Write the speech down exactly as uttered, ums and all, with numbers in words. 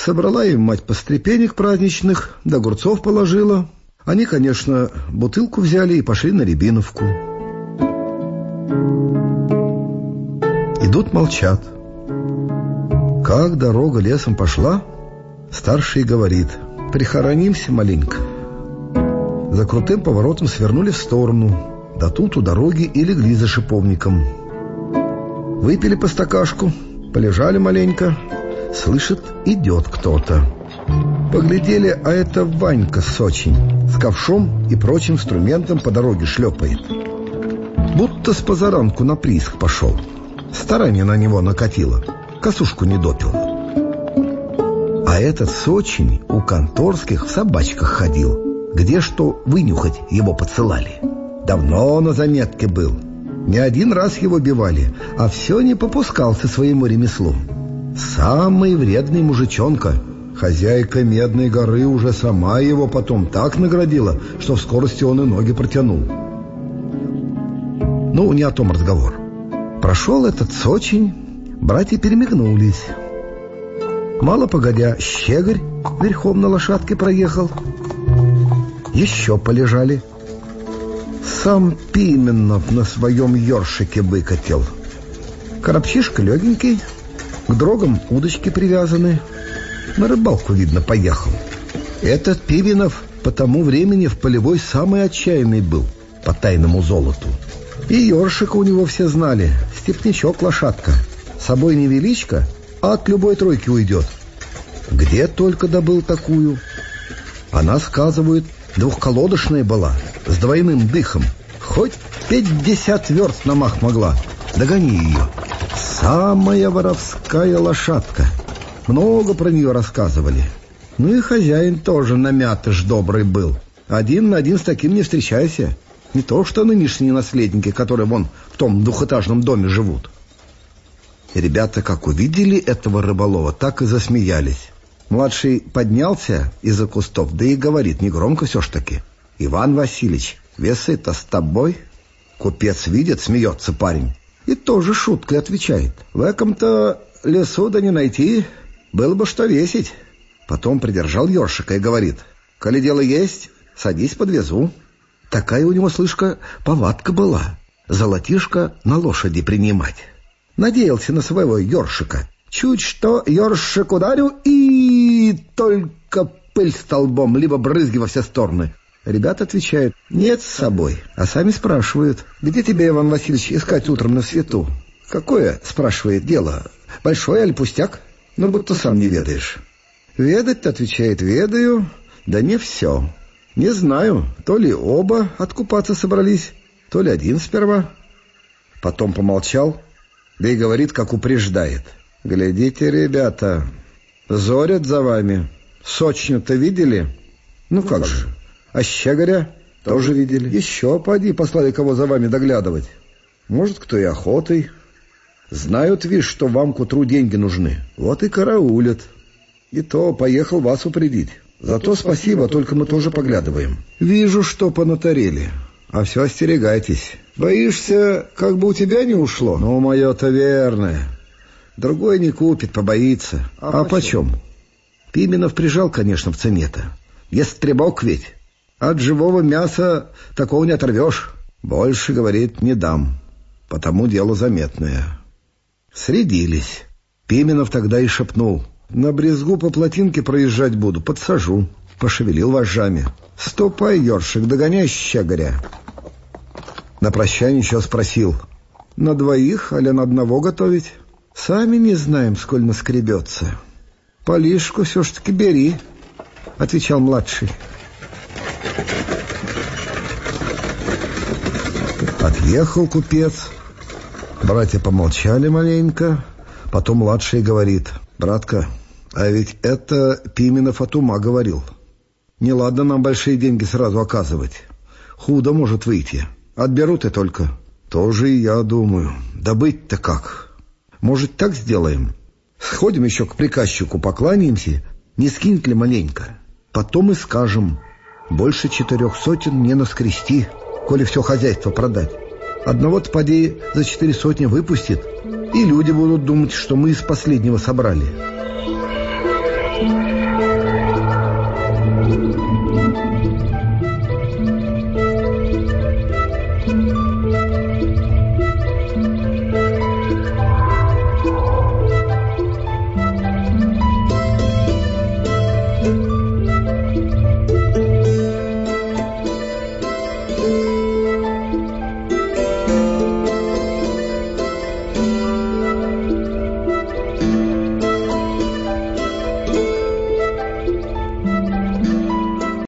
Собрала им мать пострепенек праздничных, да огурцов положила. Они, конечно, бутылку взяли и пошли на Рябиновку. Идут, молчат. Как дорога лесом пошла, старший говорит: прихоронимся маленько. За крутым поворотом свернули в сторону, да тут у дороги и легли за шиповником. Выпили по стакашку, полежали маленько. Слышит, идет кто-то. Поглядели, а это Ванька Сочень с ковшом и прочим инструментом по дороге шлепает. Будто с позаранку на прииск пошел. Старание на него накатило, косушку не допил. А этот Сочень у конторских в собачках ходил, где что вынюхать его подсылали. Давно на заметке был. Не один раз его бивали, а все не попускался своему ремеслу. Самый вредный мужичонка. Хозяйка Медной горы уже сама его потом так наградила, что в скорости он и ноги протянул. Ну, не о том разговор. Прошел этот Сочень, братья перемигнулись. Мало погодя, щеголь верхом на лошадке проехал. Еще полежали. Сам Пименов на своем ёршике выкатил. Коробчишка легенький, к дрогам удочки привязаны. На рыбалку, видно, поехал. Этот Пименов по тому времени в полевой самый отчаянный был по тайному золоту. И ёршика у него все знали. Степнячок-лошадка. С собой невеличко, а от любой тройки уйдет. Где только добыл такую? Она, сказывают, двухколодочная была, с двойным дыхом. Хоть пятьдесят верст на мах могла. Догони ее. Самая воровская лошадка. Много про нее рассказывали. Ну и хозяин тоже намятыш добрый был. Один на один с таким не встречайся. Не то что нынешние наследники, которые вон в том двухэтажном доме живут. И ребята, как увидели этого рыболова, так и засмеялись. Младший поднялся из-за кустов, да и говорит негромко все ж таки: Иван Васильевич, весы-то с тобой? Купец видит, смеется парень, и тоже шуткой отвечает: в этом-то лесу да не найти, было бы что весить. Потом придержал ёршика и говорит: коли дело есть, садись, подвезу. Такая у него, слышка, повадка была — золотишко на лошади принимать. Надеялся на своего ёршика. Чуть что ёршик ударю, и только пыль столбом, либо брызги во все стороны. Ребята отвечают: нет с собой. А сами спрашивают: где тебя, Иван Васильевич, искать утром на свету? Какое, спрашивает, дело? Большое или пустяк? Ну, будто сам не ведаешь. Ведать-то, отвечает, ведаю, да не все. Не знаю, то ли оба откупаться собрались, то ли один сперва. Потом помолчал, да и говорит, как упреждает: глядите, ребята, зорят за вами. Сочню-то видели? Ну как же. А щегоря тоже видели. Еще поди послали кого за вами доглядывать. Может, кто и охотой. Знают, вишь, что вам к утру деньги нужны. Вот и караулят. И то поехал вас упредить. Зато спасибо, только мы тоже поглядываем. Вижу, что понатарели. А все остерегайтесь. Боишься, как бы у тебя не ушло? Ну, мое-то верное. Другой не купит, побоится. А, а почем? Пименов прижал, конечно, в цене-то. Естребок ведь. От живого мяса такого не оторвешь. Больше, говорит, не дам. Потому дело заметное. Средились. Пименов тогда и шепнул: на брезгу по плотинке проезжать буду, подсажу. Пошевелил вожжами. Ступай, ёршик, догоняй щегоря. На прощание еще спросил: на двоих, али на одного готовить? Сами не знаем, сколь наскребется. Полишку все ж таки бери, отвечал младший. Отъехал купец. Братья помолчали маленько. Потом младший говорит: братка, а ведь это Пименов от ума говорил. Неладно нам большие деньги сразу оказывать. Худо может выйти. Отберут и только. Тоже и я думаю. Да быть-то как? Может, так сделаем? Сходим еще к приказчику, покланяемся, не скинет ли маленько. Потом и скажем: больше четырех сотен не наскрести, коли все хозяйство продать. Одного-то поди за четыре сотни выпустит, и люди будут думать, что мы из последнего собрали. Thank you.